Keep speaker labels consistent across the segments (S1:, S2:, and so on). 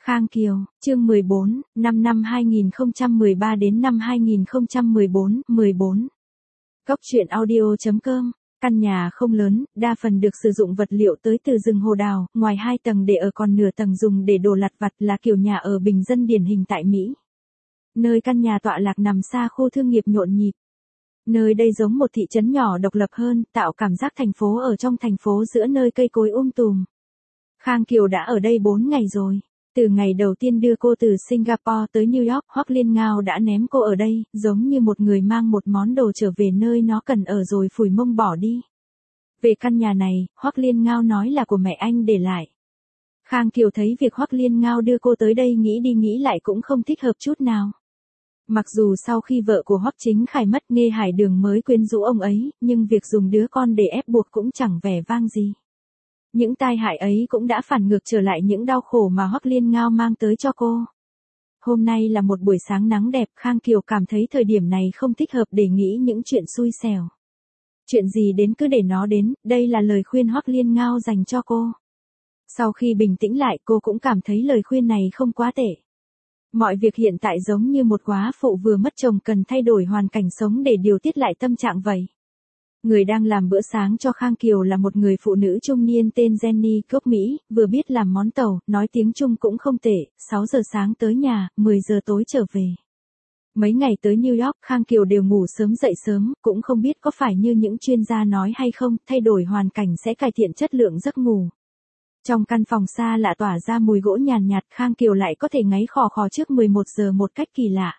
S1: Khang Kiều, chương 14, năm 2013 đến năm 2014, 14. Góc truyện audio.com. Căn nhà không lớn, đa phần được sử dụng vật liệu tới từ rừng hồ đào, ngoài 2 tầng để ở còn nửa tầng dùng để đồ lặt vặt, là kiểu nhà ở bình dân điển hình tại Mỹ. Nơi căn nhà tọa lạc nằm xa khu thương nghiệp nhộn nhịp. Nơi đây giống một thị trấn nhỏ độc lập hơn, tạo cảm giác thành phố ở trong thành phố giữa nơi cây cối tùm. Khang Kiều đã ở đây 4 ngày rồi. Từ ngày đầu tiên đưa cô từ Singapore tới New York, Hoắc Liên Ngao đã ném cô ở đây, giống như một người mang một món đồ trở về nơi nó cần ở rồi phủi mông bỏ đi. Về căn nhà này, Hoắc Liên Ngao nói là của mẹ anh để lại. Khang Kiều thấy việc Hoắc Liên Ngao đưa cô tới đây nghĩ đi nghĩ lại cũng không thích hợp chút nào. Mặc dù sau khi vợ của Hoắc Chính Khải mất, Nghê Hải Đường mới quyến rũ ông ấy, nhưng việc dùng đứa con để ép buộc cũng chẳng vẻ vang gì. Những tai hại ấy cũng đã phản ngược trở lại những đau khổ mà Hoắc Liên Ngao mang tới cho cô. Hôm nay là một buổi sáng nắng đẹp, Khang Kiều cảm thấy thời điểm này không thích hợp để nghĩ những chuyện xui xẻo. Chuyện gì đến cứ để nó đến, đây là lời khuyên Hoắc Liên Ngao dành cho cô. Sau khi bình tĩnh lại, cô cũng cảm thấy lời khuyên này không quá tệ. Mọi việc hiện tại giống như một góa phụ vừa mất chồng cần thay đổi hoàn cảnh sống để điều tiết lại tâm trạng vậy. Người đang làm bữa sáng cho Khang Kiều là một người phụ nữ trung niên tên Jenny, gốc Mỹ, vừa biết làm món tàu, nói tiếng Trung cũng không tệ, 6 giờ sáng tới nhà, 10 giờ tối trở về. Mấy ngày tới New York, Khang Kiều đều ngủ sớm dậy sớm, cũng không biết có phải như những chuyên gia nói hay không, thay đổi hoàn cảnh sẽ cải thiện chất lượng giấc ngủ. Trong căn phòng xa lạ tỏa ra mùi gỗ nhàn nhạt, Khang Kiều lại có thể ngáy khò khò trước 11 giờ một cách kỳ lạ.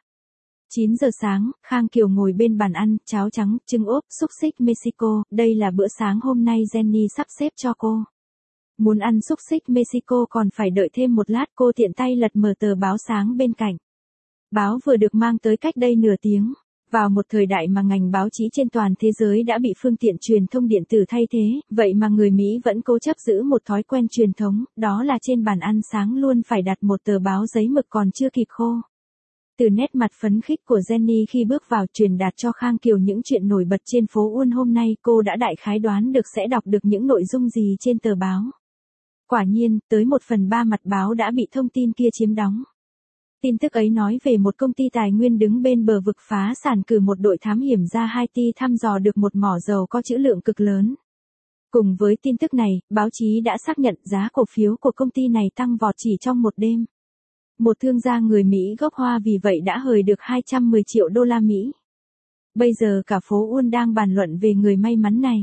S1: 9 giờ sáng, Khang Kiều ngồi bên bàn ăn, cháo trắng, trứng ốp, xúc xích Mexico, đây là bữa sáng hôm nay Jenny sắp xếp cho cô. Muốn ăn xúc xích Mexico còn phải đợi thêm một lát, cô tiện tay lật mở tờ báo sáng bên cạnh. Báo vừa được mang tới cách đây nửa tiếng. Vào một thời đại mà ngành báo chí trên toàn thế giới đã bị phương tiện truyền thông điện tử thay thế, vậy mà người Mỹ vẫn cố chấp giữ một thói quen truyền thống, đó là trên bàn ăn sáng luôn phải đặt một tờ báo giấy mực còn chưa kịp khô. Từ nét mặt phấn khích của Jenny khi bước vào truyền đạt cho Khang Kiều những chuyện nổi bật trên phố Uôn hôm nay, cô đã đại khái đoán được sẽ đọc được những nội dung gì trên tờ báo. Quả nhiên, tới 1/3 mặt báo đã bị thông tin kia chiếm đóng. Tin tức ấy nói về một công ty tài nguyên đứng bên bờ vực phá sản cử một đội thám hiểm ra Haiti thăm dò được một mỏ dầu có trữ lượng cực lớn. Cùng với tin tức này, báo chí đã xác nhận giá cổ phiếu của công ty này tăng vọt chỉ trong một đêm. Một thương gia người Mỹ gốc Hoa vì vậy đã hời được 210 triệu đô la Mỹ. Bây giờ cả phố Uôn đang bàn luận về người may mắn này.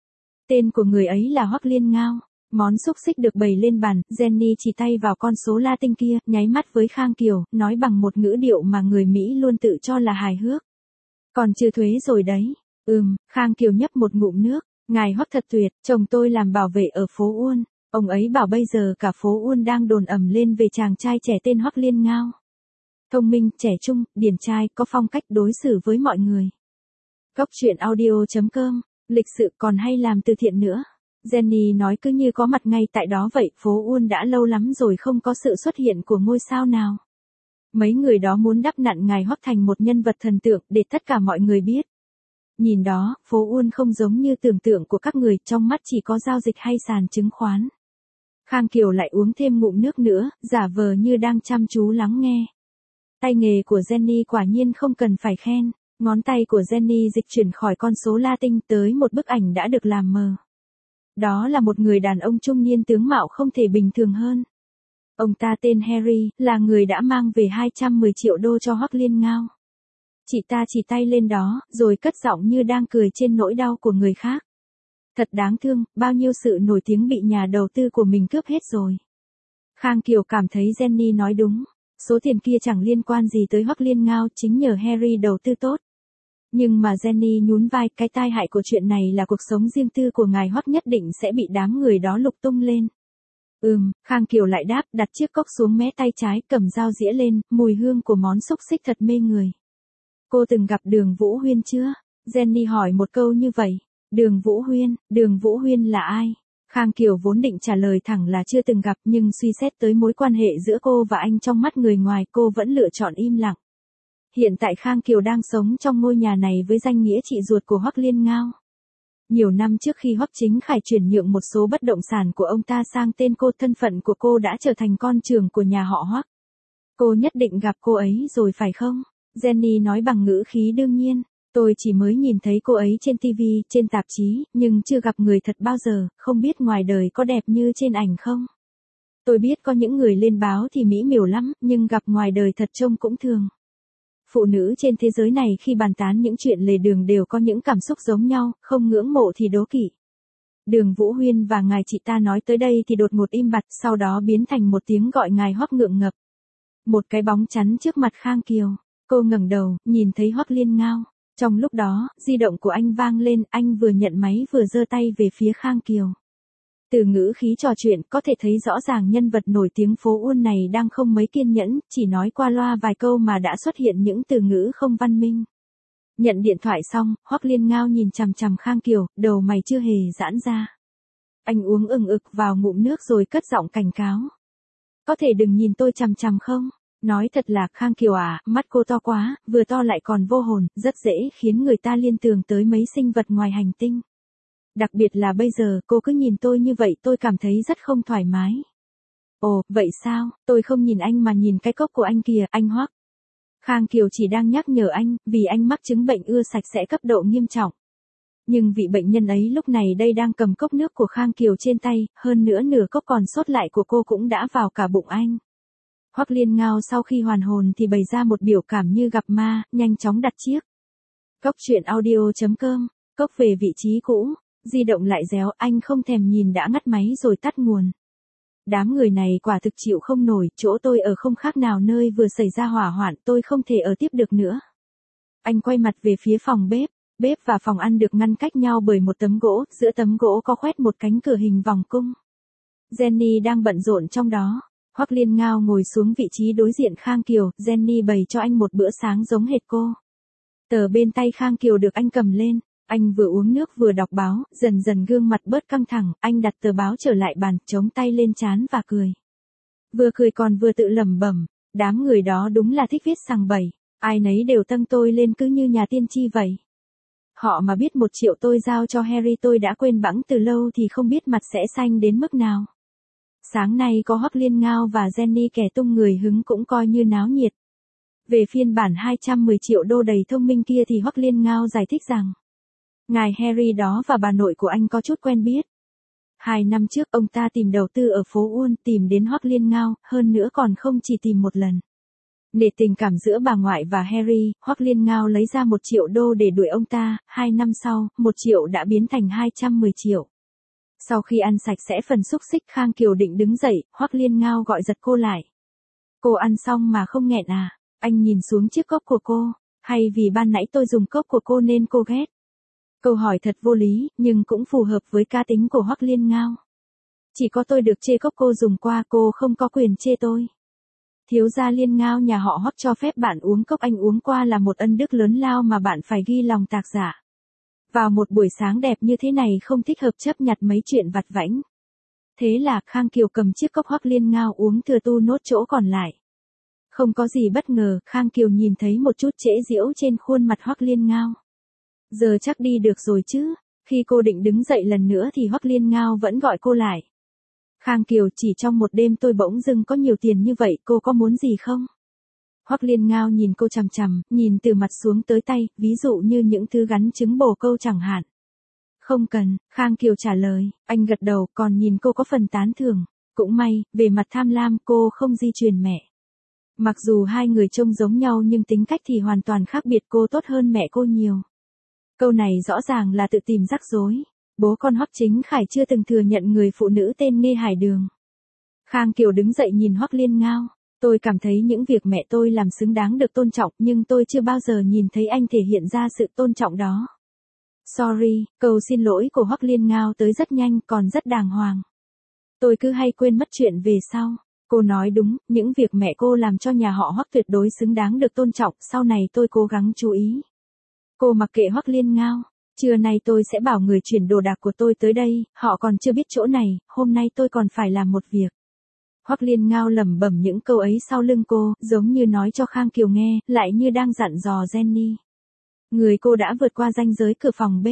S1: Tên của người ấy là Hoắc Liên Ngao. Món xúc xích được bày lên bàn, Jenny chỉ tay vào con số Latin kia, nháy mắt với Khang Kiều, nói bằng một ngữ điệu mà người Mỹ luôn tự cho là hài hước. Còn trừ thuế rồi đấy. Khang Kiều nhấp một ngụm nước. Ngài Hoắc thật tuyệt, chồng tôi làm bảo vệ ở phố Uôn. Ông ấy bảo bây giờ cả phố Uôn đang đồn ầm lên về chàng trai trẻ tên Hoắc Liên Ngao. Thông minh, trẻ trung, điển trai, có phong cách đối xử với mọi người. Góc truyện audio.com, lịch sự còn hay làm từ thiện nữa. Jenny nói cứ như có mặt ngay tại đó vậy, phố Uôn đã lâu lắm rồi không có sự xuất hiện của ngôi sao nào. Mấy người đó muốn đắp nặn ngài Hoắc thành một nhân vật thần tượng để tất cả mọi người biết. Nhìn đó, phố Uôn không giống như tưởng tượng của các người, trong mắt chỉ có giao dịch hay sàn chứng khoán. Khang Kiều lại uống thêm ngụm nước nữa, giả vờ như đang chăm chú lắng nghe. Tay nghề của Jenny quả nhiên không cần phải khen, ngón tay của Jenny dịch chuyển khỏi con số Latin tới một bức ảnh đã được làm mờ. Đó là một người đàn ông trung niên tướng mạo không thể bình thường hơn. Ông ta tên Harry, là người đã mang về 210 triệu đô cho Hoắc Liên Ngao. Chị ta chỉ tay lên đó, rồi cất giọng như đang cười trên nỗi đau của người khác. Thật đáng thương, bao nhiêu sự nổi tiếng bị nhà đầu tư của mình cướp hết rồi. Khang Kiều cảm thấy Jenny nói đúng. Số tiền kia chẳng liên quan gì tới Hoắc Liên Ngao, chính nhờ Harry đầu tư tốt. Nhưng mà Jenny nhún vai, cái tai hại của chuyện này là cuộc sống riêng tư của ngài Hoắc nhất định sẽ bị đám người đó lục tung lên. Khang Kiều lại đáp, đặt chiếc cốc xuống mé tay trái, cầm dao dĩa lên, mùi hương của món xúc xích thật mê người. Cô từng gặp Đường Vũ Huyên chưa? Jenny hỏi một câu như vậy. Đường Vũ Huyên là ai? Khang Kiều vốn định trả lời thẳng là chưa từng gặp, nhưng suy xét tới mối quan hệ giữa cô và anh trong mắt người ngoài, cô vẫn lựa chọn im lặng. Hiện tại Khang Kiều đang sống trong ngôi nhà này với danh nghĩa chị ruột của Hoắc Liên Ngao. Nhiều năm trước khi Hoắc Chính Khải chuyển nhượng một số bất động sản của ông ta sang tên cô, thân phận của cô đã trở thành con trưởng của nhà họ Hoắc. Cô nhất định gặp cô ấy rồi phải không? Jenny nói bằng ngữ khí đương nhiên. Tôi chỉ mới nhìn thấy cô ấy trên TV, trên tạp chí, nhưng chưa gặp người thật bao giờ, không biết ngoài đời có đẹp như trên ảnh không? Tôi biết có những người lên báo thì mỹ miều lắm, nhưng gặp ngoài đời thật trông cũng thường. Phụ nữ trên thế giới này khi bàn tán những chuyện lề đường đều có những cảm xúc giống nhau, không ngưỡng mộ thì đố kỵ. Đường Vũ Huyên và ngài chị ta nói tới đây thì đột ngột im bặt, sau đó biến thành một tiếng gọi ngài Hoắc ngượng ngập. Một cái bóng chắn trước mặt Khang Kiều. Cô ngẩng đầu, nhìn thấy Hoắc Liên Ngao. Trong lúc đó, di động của anh vang lên, anh vừa nhận máy vừa giơ tay về phía Khang Kiều. Từ ngữ khí trò chuyện có thể thấy rõ ràng nhân vật nổi tiếng phố Uôn này đang không mấy kiên nhẫn, chỉ nói qua loa vài câu mà đã xuất hiện những từ ngữ không văn minh. Nhận điện thoại xong, Hoắc Liên Ngao nhìn chằm chằm Khang Kiều, đầu mày chưa hề giãn ra. Anh uống ừng ực vào ngụm nước rồi cất giọng cảnh cáo. Có thể đừng nhìn tôi chằm chằm không? Nói thật là Khang Kiều à, mắt cô to quá, vừa to lại còn vô hồn, rất dễ khiến người ta liên tưởng tới mấy sinh vật ngoài hành tinh. Đặc biệt là bây giờ, cô cứ nhìn tôi như vậy tôi cảm thấy rất không thoải mái. Ồ, vậy sao, tôi không nhìn anh mà nhìn cái cốc của anh kìa, anh Hoắc. Khang Kiều chỉ đang nhắc nhở anh, vì anh mắc chứng bệnh ưa sạch sẽ cấp độ nghiêm trọng. Nhưng vị bệnh nhân ấy lúc này đây đang cầm cốc nước của Khang Kiều trên tay, hơn nữa nửa cốc còn sót lại của cô cũng đã vào cả bụng anh. Hoắc Liên Ngao sau khi hoàn hồn thì bày ra một biểu cảm như gặp ma, nhanh chóng đặt chiếc cốc truyện audio.com, cốc về vị trí cũ, di động lại réo, anh không thèm nhìn đã ngắt máy rồi tắt nguồn. Đám người này quả thực chịu không nổi, chỗ tôi ở không khác nào nơi vừa xảy ra hỏa hoạn, tôi không thể ở tiếp được nữa. Anh quay mặt về phía phòng bếp, bếp và phòng ăn được ngăn cách nhau bởi một tấm gỗ, giữa tấm gỗ có khoét một cánh cửa hình vòng cung. Jenny đang bận rộn trong đó. Hoắc Liên Ngao ngồi xuống vị trí đối diện Khang Kiều, Jenny bày cho anh một bữa sáng giống hệt cô. Tờ bên tay Khang Kiều được anh cầm lên, anh vừa uống nước vừa đọc báo, dần dần gương mặt bớt căng thẳng, anh đặt tờ báo trở lại bàn, chống tay lên trán và cười. Vừa cười còn vừa tự lẩm bẩm, đám người đó đúng là thích viết sằng bậy, ai nấy đều tăng tôi lên cứ như nhà tiên tri vậy. Họ mà biết 1 triệu tôi giao cho Harry tôi đã quên bẵng từ lâu thì không biết mặt sẽ xanh đến mức nào. Sáng nay có Hoắc Liên Ngao và Jenny kẻ tung người hứng cũng coi như náo nhiệt. Về phiên bản 210 triệu đô đầy thông minh kia thì Hoắc Liên Ngao giải thích rằng, ngài Harry đó và bà nội của anh có chút quen biết. 2 năm trước ông ta tìm đầu tư ở phố Uôn, tìm đến Hoắc Liên Ngao, hơn nữa còn không chỉ tìm một lần. Để tình cảm giữa bà ngoại và Harry, Hoắc Liên Ngao lấy ra 1 triệu đô để đuổi ông ta, 2 năm sau, 1 triệu đã biến thành 210 triệu. Sau khi ăn sạch sẽ phần xúc xích Khang Kiều định đứng dậy, Hoắc Liên Ngao gọi giật cô lại. Cô ăn xong mà không nghẹn à? Anh nhìn xuống chiếc cốc của cô, hay vì ban nãy tôi dùng cốc của cô nên cô ghét? Câu hỏi thật vô lý, nhưng cũng phù hợp với cá tính của Hoắc Liên Ngao. Chỉ có tôi được chê cốc cô dùng qua, cô không có quyền chê tôi. Thiếu gia Liên Ngao nhà họ Hoắc cho phép bạn uống cốc anh uống qua là một ân đức lớn lao mà bạn phải ghi lòng tạc dạ. Vào một buổi sáng đẹp như thế này không thích hợp chấp nhặt mấy chuyện vặt vãnh. Thế là Khang Kiều cầm chiếc cốc Hoắc Liên Ngao uống thừa tu nốt chỗ còn lại. Không có gì bất ngờ, Khang Kiều nhìn thấy một chút trễ giễu trên khuôn mặt Hoắc Liên Ngao. Giờ chắc đi được rồi chứ, khi cô định đứng dậy lần nữa thì Hoắc Liên Ngao vẫn gọi cô lại. Khang Kiều, chỉ trong một đêm tôi bỗng dưng có nhiều tiền như vậy, cô có muốn gì không? Hoắc Liên Ngao nhìn cô chằm chằm, nhìn từ mặt xuống tới tay, ví dụ như những thứ gắn trứng bồ câu chẳng hạn. Không cần, Khang Kiều trả lời, anh gật đầu, còn nhìn cô có phần tán thưởng. Cũng may, về mặt tham lam cô không di truyền mẹ. Mặc dù hai người trông giống nhau nhưng tính cách thì hoàn toàn khác biệt, cô tốt hơn mẹ cô nhiều. Câu này rõ ràng là tự tìm rắc rối. Bố con Hoắc Chính Khải chưa từng thừa nhận người phụ nữ tên Nghê Hải Đường. Khang Kiều đứng dậy nhìn Hoắc Liên Ngao. Tôi cảm thấy những việc mẹ tôi làm xứng đáng được tôn trọng, nhưng tôi chưa bao giờ nhìn thấy anh thể hiện ra sự tôn trọng đó. Sorry, câu xin lỗi của Hoắc Liên Ngao tới rất nhanh, còn rất đàng hoàng. Tôi cứ hay quên mất chuyện về sau. Cô nói đúng, những việc mẹ cô làm cho nhà họ Hoắc tuyệt đối xứng đáng được tôn trọng, sau này tôi cố gắng chú ý. Cô mặc kệ Hoắc Liên Ngao. Trưa nay tôi sẽ bảo người chuyển đồ đạc của tôi tới đây, họ còn chưa biết chỗ này, hôm nay tôi còn phải làm một việc. Hoắc Liên Ngao lẩm bẩm những câu ấy sau lưng cô, giống như nói cho Khang Kiều nghe, lại như đang dặn dò Jenny. Người cô đã vượt qua ranh giới cửa phòng bếp.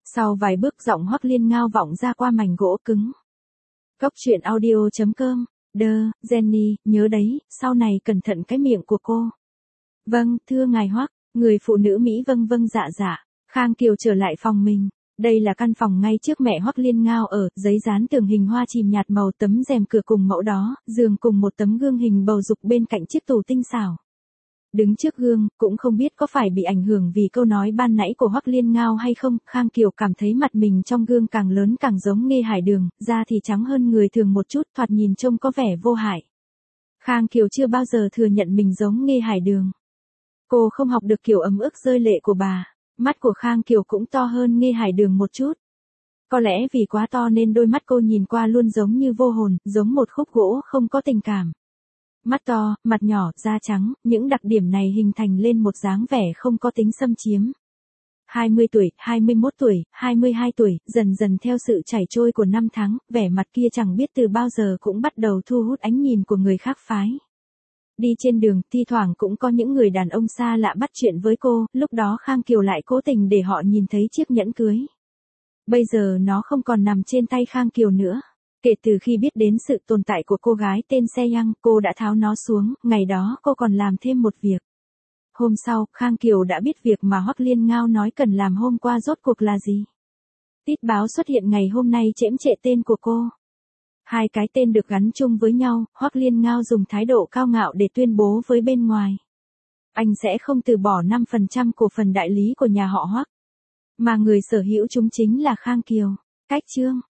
S1: Sau vài bước giọng Hoắc Liên Ngao vọng ra qua mảnh gỗ cứng. Cốc truyện audio.com, Jenny, nhớ đấy, sau này cẩn thận cái miệng của cô. Vâng, thưa ngài Hoắc, người phụ nữ Mỹ vâng vâng dạ dạ. Khang Kiều trở lại phòng mình. Đây là căn phòng ngay trước mẹ Hoắc Liên Ngao ở, giấy dán tường hình hoa chìm nhạt màu, tấm rèm cửa cùng mẫu đó, giường cùng một tấm gương hình bầu dục bên cạnh chiếc tủ tinh xảo. Đứng trước gương, cũng không biết có phải bị ảnh hưởng vì câu nói ban nãy của Hoắc Liên Ngao hay không, Khang Kiều cảm thấy mặt mình trong gương càng lớn càng giống Nghê Hải Đường, da thì trắng hơn người thường một chút, thoạt nhìn trông có vẻ vô hại. Khang Kiều chưa bao giờ thừa nhận mình giống Nghê Hải Đường. Cô không học được kiểu ấm ức rơi lệ của bà. Mắt của Khang Kiều cũng to hơn Nghê Hải Đường một chút. Có lẽ vì quá to nên đôi mắt cô nhìn qua luôn giống như vô hồn, giống một khúc gỗ không có tình cảm. Mắt to, mặt nhỏ, da trắng, những đặc điểm này hình thành lên một dáng vẻ không có tính xâm chiếm. 20 tuổi, 21 tuổi, 22 tuổi, dần dần theo sự chảy trôi của năm tháng, vẻ mặt kia chẳng biết từ bao giờ cũng bắt đầu thu hút ánh nhìn của người khác phái. Đi trên đường, thi thoảng cũng có những người đàn ông xa lạ bắt chuyện với cô, lúc đó Khang Kiều lại cố tình để họ nhìn thấy chiếc nhẫn cưới. Bây giờ nó không còn nằm trên tay Khang Kiều nữa. Kể từ khi biết đến sự tồn tại của cô gái tên Se Yang, cô đã tháo nó xuống, ngày đó cô còn làm thêm một việc. Hôm sau, Khang Kiều đã biết việc mà Hoắc Liên Ngao nói cần làm hôm qua rốt cuộc là gì. Tít báo xuất hiện ngày hôm nay chễm chệ tên của cô. Hai cái tên được gắn chung với nhau, Hoắc Liên Ngao dùng thái độ cao ngạo để tuyên bố với bên ngoài. Anh sẽ không từ bỏ 5% cổ phần đại lý của nhà họ Hoắc. Mà người sở hữu chúng chính là Khang Kiều. Cách chương.